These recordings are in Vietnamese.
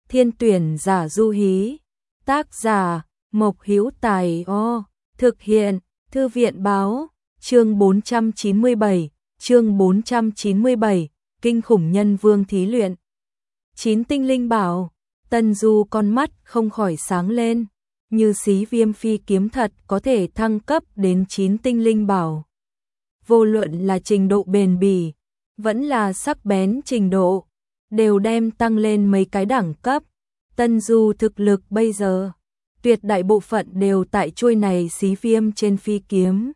Thiên tuyển giả du hí. Tác giả Mộc Hữu Tài. Thực hiện Thư viện báo. Chương 497, Kinh khủng nhân vương thí luyện. 9 tinh linh bảo. Tân Du con mắt không khỏi sáng lên, như xí viêm phi kiếm thật có thể thăng cấp đến 9 tinh linh bảo. Vô luận là trình độ bền bỉ, vẫn là sắc bén trình độ, đều đem tăng lên mấy cái đẳng cấp. Tân Du thực lực bây giờ, tuyệt đại bộ phận đều tại chuôi này xí viêm trên phi kiếm.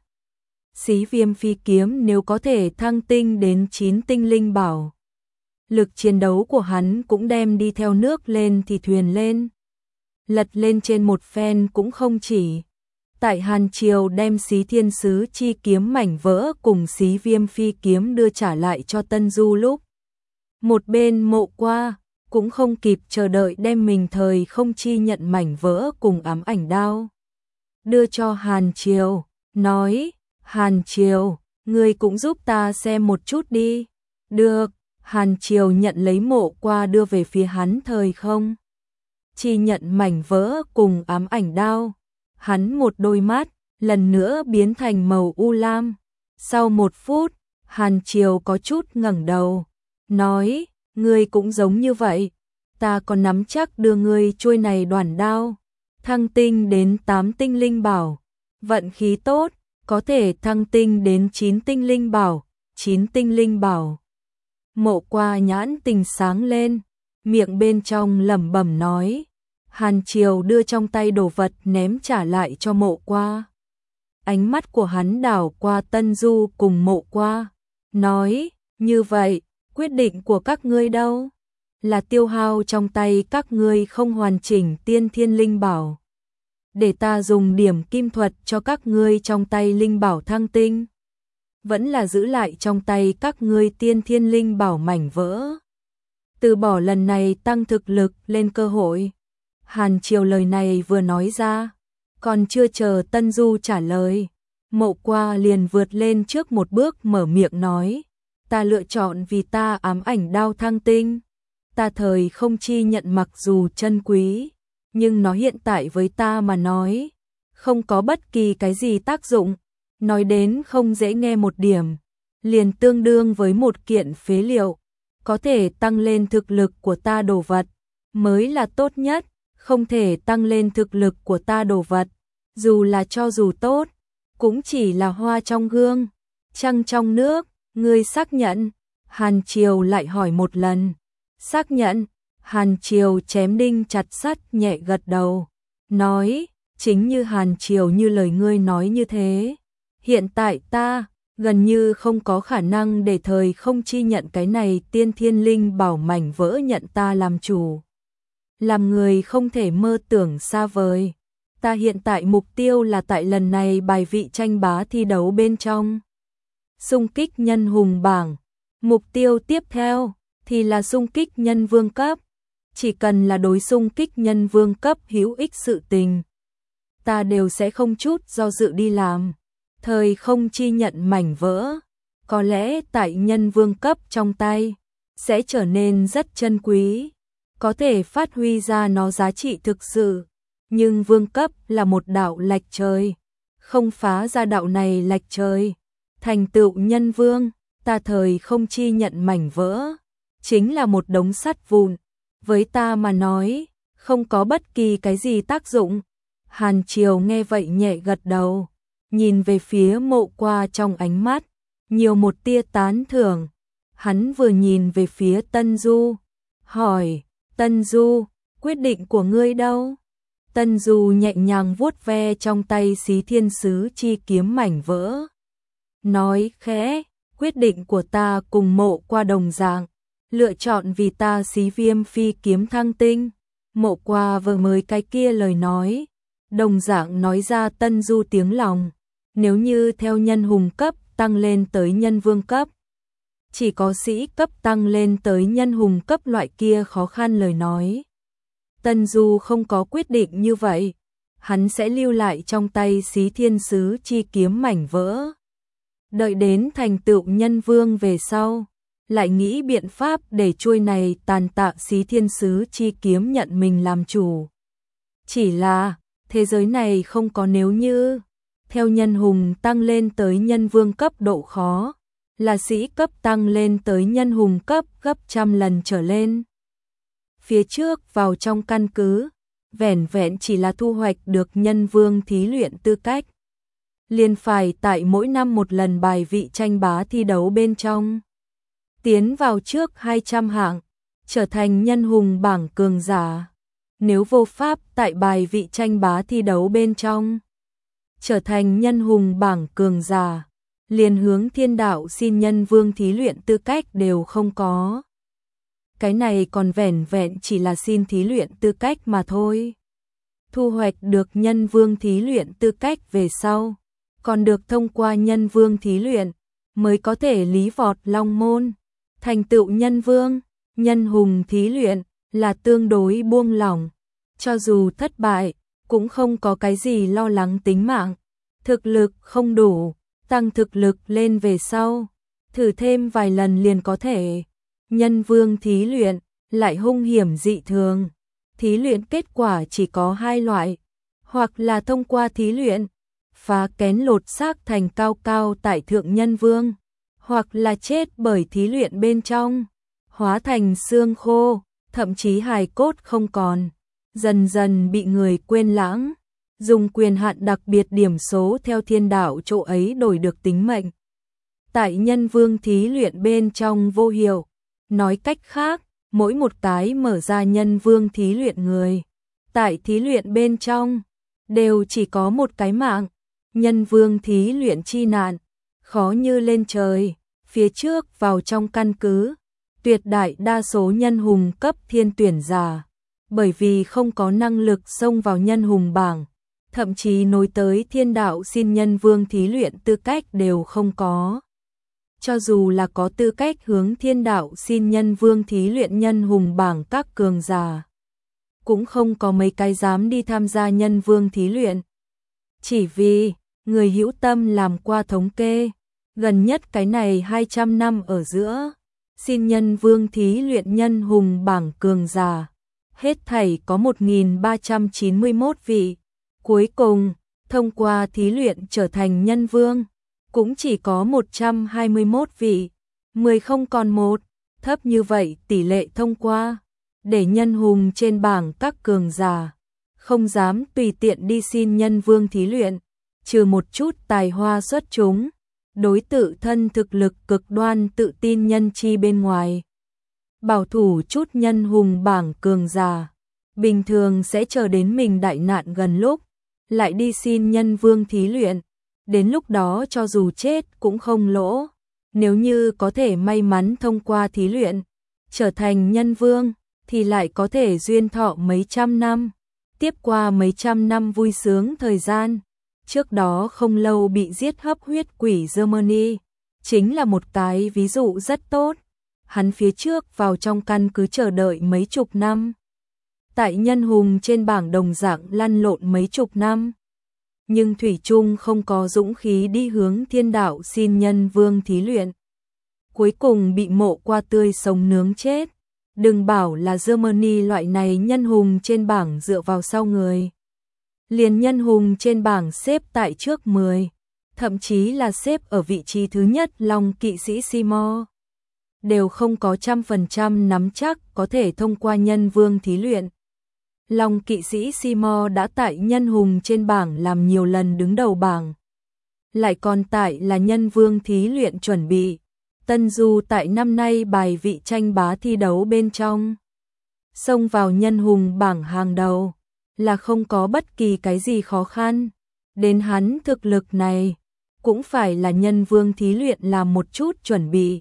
Xí viêm phi kiếm nếu có thể thăng tinh đến 9 tinh linh bảo, lực chiến đấu của hắn cũng đem đi theo nước lên thì thuyền lên. Lật lên trên một phen cũng không chỉ. Tại Hàn Triều đem xí thiên sứ chi kiếm mảnh vỡ cùng xí viêm phi kiếm đưa trả lại cho Tân Du lúc, một bên Mộ Qua cũng không kịp chờ đợi đem mình thời không chi nhận mảnh vỡ cùng ám ảnh đao đưa cho Hàn Triều, nói: Hàn Triều, ngươi cũng giúp ta xem một chút đi. Được. Hàn Triều nhận lấy Mộ Qua đưa về phía hắn thời không chi nhận mảnh vỡ cùng ám ảnh đao. Hắn một đôi mắt lần nữa biến thành màu u lam. Sau 1 phút, Hàn Triều có chút ngẩng đầu, nói: ngươi cũng giống như vậy, ta còn nắm chắc đưa ngươi chuôi này đoản đao thăng tinh đến 8 tinh linh bảo. Vận khí tốt, có thể thăng tinh đến 9 tinh linh bảo. 9 tinh linh bảo. Mộ Qua nhãn tình sáng lên, miệng bên trong lẩm bẩm nói. Hàn Triều đưa trong tay đồ vật ném trả lại cho Mộ Qua. Ánh mắt của hắn đảo qua Tân Du cùng Mộ Qua, nói: như vậy, quyết định của các ngươi đâu? Là tiêu hao trong tay các ngươi không hoàn chỉnh tiên thiên linh bảo, để ta dùng điểm kim thuật cho các ngươi trong tay linh bảo thăng tinh, vẫn là giữ lại trong tay các ngươi tiên thiên linh bảo mảnh vỡ, từ bỏ lần này tăng thực lực lên cơ hội? Hàn Triều lời này vừa nói ra, còn chưa chờ Tân Du trả lời, Mộ Qua liền vượt lên trước một bước mở miệng nói: ta lựa chọn vì ta ám ảnh đao thăng tinh. Ta thời không chi nhận mặc dù chân quý, nhưng nó hiện tại với ta mà nói, không có bất kỳ cái gì tác dụng. Nói đến không dễ nghe một điểm, liền tương đương với một kiện phế liệu. Có thể tăng lên thực lực của ta đồ vật mới là tốt nhất, không thể tăng lên thực lực của ta đồ vật, dù tốt, cũng chỉ là hoa trong gương, trăng trong nước. Ngươi xác nhận? Hàn Triều lại hỏi một lần. Xác nhận. Hàn Triều chém đinh chặt sắt nhẹ gật đầu, nói: chính như Hàn Triều như lời ngươi nói như thế, hiện tại ta gần như không có khả năng để thời không chi nhận cái này tiên thiên linh bảo mảnh vỡ nhận ta làm chủ. Làm người không thể mơ tưởng xa vời. Ta hiện tại mục tiêu là tại lần này bài vị tranh bá thi đấu bên trong xung kích nhân hùng bảng. Mục tiêu tiếp theo thì là xung kích nhân vương cấp. Chỉ cần là đối xung kích nhân vương cấp hữu ích sự tình, ta đều sẽ không chút do dự đi làm. Thời không chi nhận mảnh vỡ, có lẽ tại nhân vương cấp trong tay, sẽ trở nên rất chân quý, có thể phát huy ra nó giá trị thực sự. Nhưng vương cấp là một đạo lạch trời, không phá ra đạo này lạch trời, thành tựu nhân vương, ta thời không chi nhận mảnh vỡ, chính là một đống sắt vụn. Với ta mà nói, không có bất kỳ cái gì tác dụng. Hàn Triều nghe vậy nhẹ gật đầu, nhìn về phía Mộ Qua trong ánh mắt nhiều một tia tán thưởng. Hắn vừa nhìn về phía Tân Du, hỏi: Tân Du, quyết định của ngươi đâu? Tân Du nhẹ nhàng vuốt ve trong tay xí thiên sứ chi kiếm mảnh vỡ, nói khẽ: quyết định của ta cùng Mộ Qua đồng dạng, lựa chọn vì ta xí viêm phi kiếm thăng tinh. Mộ Qua vừa mới cái kia lời nói, đồng dạng nói ra Tân Du tiếng lòng. Nếu như theo nhân hùng cấp tăng lên tới nhân vương cấp, chỉ có sĩ cấp tăng lên tới nhân hùng cấp loại kia khó khăn lời nói, Tân Du không có quyết định như vậy, hắn sẽ lưu lại trong tay xí thiên sứ chi kiếm mảnh vỡ. Đợi đến thành tựu nhân vương về sau, lại nghĩ biện pháp để chuôi này tàn tạ xí thiên sứ chi kiếm nhận mình làm chủ. Chỉ là, thế giới này không có nếu như, theo nhân hùng tăng lên tới nhân vương cấp độ khó, là sĩ cấp tăng lên tới nhân hùng cấp gấp trăm lần trở lên. Phía trước vào trong căn cứ, vẻn vẹn chỉ là thu hoạch được nhân vương thí luyện tư cách. Liền phải tại mỗi năm một lần bài vị tranh bá thi đấu bên trong. Tiến vào trước 200 hạng, trở thành nhân hùng bảng cường giả. Nếu vô pháp tại bài vị tranh bá thi đấu bên trong, trở thành nhân hùng bảng cường giả, liền hướng thiên đạo xin nhân vương thí luyện tư cách đều không có. Cái này còn vẻn vẹn chỉ là xin thí luyện tư cách mà thôi. Thu hoạch được nhân vương thí luyện tư cách về sau, còn được thông qua nhân vương thí luyện, mới có thể lý vọt long môn, thành tựu nhân vương. Nhân hùng thí luyện là tương đối buông lỏng, cho dù thất bại, cũng không có cái gì lo lắng tính mạng. Thực lực không đủ, tăng thực lực lên về sau, thử thêm vài lần liền có thể. Nhân vương thí luyện lại hung hiểm dị thường. Thí luyện kết quả chỉ có hai loại, hoặc là thông qua thí luyện, phá kén lột xác thành cao cao tại thượng nhân vương, hoặc là chết bởi thí luyện bên trong, hóa thành xương khô, thậm chí hài cốt không còn, dần dần bị người quên lãng, dùng quyền hạn đặc biệt điểm số theo thiên đạo chỗ ấy đổi được tính mệnh. Tại nhân vương thí luyện bên trong vô hiệu, nói cách khác, mỗi một cái mở ra nhân vương thí luyện người, tại thí luyện bên trong, đều chỉ có một cái mạng. Nhân vương thí luyện chi nạn, khó như lên trời. Phía trước vào trong căn cứ, tuyệt đại đa số nhân hùng cấp thiên tuyển giả, bởi vì không có năng lực xông vào nhân hùng bảng, thậm chí nối tới thiên đạo xin nhân vương thí luyện tư cách đều không có. Cho dù là có tư cách hướng thiên đạo xin nhân vương thí luyện nhân hùng bảng các cường giả, cũng không có mấy cái dám đi tham gia nhân vương thí luyện. Chỉ vì, người hữu tâm làm qua thống kê, gần nhất cái này 200 năm ở giữa, xin nhân vương thí luyện nhân hùng bảng cường giả, hết thảy có 1.391 vị. Cuối cùng, thông qua thí luyện trở thành nhân vương, cũng chỉ có 121 vị, 10 không còn một, thấp như vậy tỷ lệ thông qua, để nhân hùng trên bảng các cường giả, không dám tùy tiện đi xin nhân vương thí luyện, trừ một chút tài hoa xuất chúng, đối tự thân thực lực cực đoan tự tin nhân chi bên ngoài. Bảo thủ chút nhân hùng bảng cường giả, bình thường sẽ chờ đến mình đại nạn gần lúc, lại đi xin nhân vương thí luyện, đến lúc đó cho dù chết cũng không lỗ. Nếu như có thể may mắn thông qua thí luyện, trở thành nhân vương, thì lại có thể duyên thọ mấy trăm năm, tiếp qua mấy trăm năm vui sướng thời gian. Trước đó không lâu bị giết hấp huyết quỷ Germany, chính là một cái ví dụ rất tốt. Hắn phía trước vào trong căn cứ chờ đợi mấy chục năm, tại nhân hùng trên bảng đồng dạng lăn lộn mấy chục năm, nhưng thủy chung không có dũng khí đi hướng thiên đạo xin nhân vương thí luyện. Cuối cùng bị mộ qua tươi sống nướng chết. Đừng bảo là Germany loại này nhân hùng trên bảng dựa vào sau người. Liền nhân hùng trên bảng xếp tại trước 10, thậm chí là xếp ở vị trí thứ nhất Long kỵ sĩ Seymour, đều không có 100% nắm chắc có thể thông qua nhân vương thí luyện. Long kỵ sĩ Seymour đã tại nhân hùng trên bảng làm nhiều lần đứng đầu bảng, lại còn tại là nhân vương thí luyện chuẩn bị. Tân Du tại năm nay bài vị tranh bá thi đấu bên trong, xông vào nhân hùng bảng hàng đầu, là không có bất kỳ cái gì khó khăn. Đến hắn thực lực này, cũng phải là nhân vương thí luyện làm một chút chuẩn bị.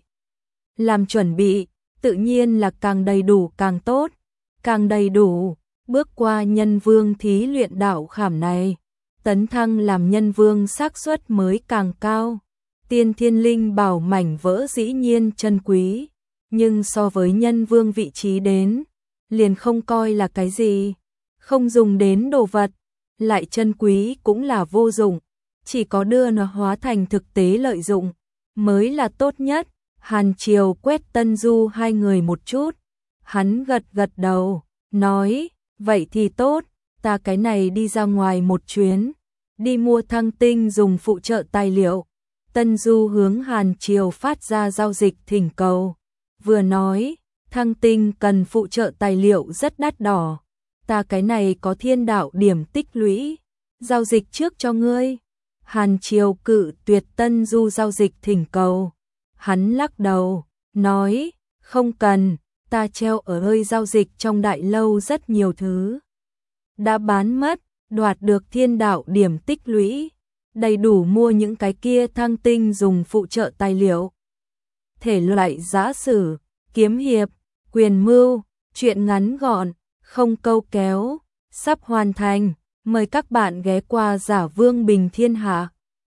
Làm chuẩn bị, tự nhiên là càng đầy đủ càng tốt, càng đầy đủ, bước qua nhân vương thí luyện đạo khảm này, tấn thăng làm nhân vương xác suất mới càng cao. Tiên thiên linh bảo mảnh vỡ dĩ nhiên chân quý, nhưng so với nhân vương vị trí đến, liền không coi là cái gì, không dùng đến đồ vật, lại chân quý cũng là vô dụng, chỉ có đưa nó hóa thành thực tế lợi dụng, mới là tốt nhất. Hàn Triều quét Tân Du hai người một chút, hắn gật gật đầu, nói, vậy thì tốt, ta cái này đi ra ngoài một chuyến, đi mua thăng tinh dùng phụ trợ tài liệu. Tân Du hướng Hàn Triều phát ra giao dịch thỉnh cầu, vừa nói, thăng tinh cần phụ trợ tài liệu rất đắt đỏ, ta cái này có thiên đạo điểm tích lũy, giao dịch trước cho ngươi. Hàn Triều cự tuyệt Tân Du giao dịch thỉnh cầu, hắn lắc đầu, nói, không cần, ta treo ở hơi giao dịch trong đại lâu rất nhiều thứ đã bán mất, đoạt được thiên đạo điểm tích lũy, đầy đủ mua những cái kia thăng tinh dùng phụ trợ tài liệu. Thể loại giã sử, kiếm hiệp, quyền mưu, truyện ngắn gọn, không câu kéo, sắp hoàn thành, mời các bạn ghé qua Giả Vương Bình Thiên Hạ.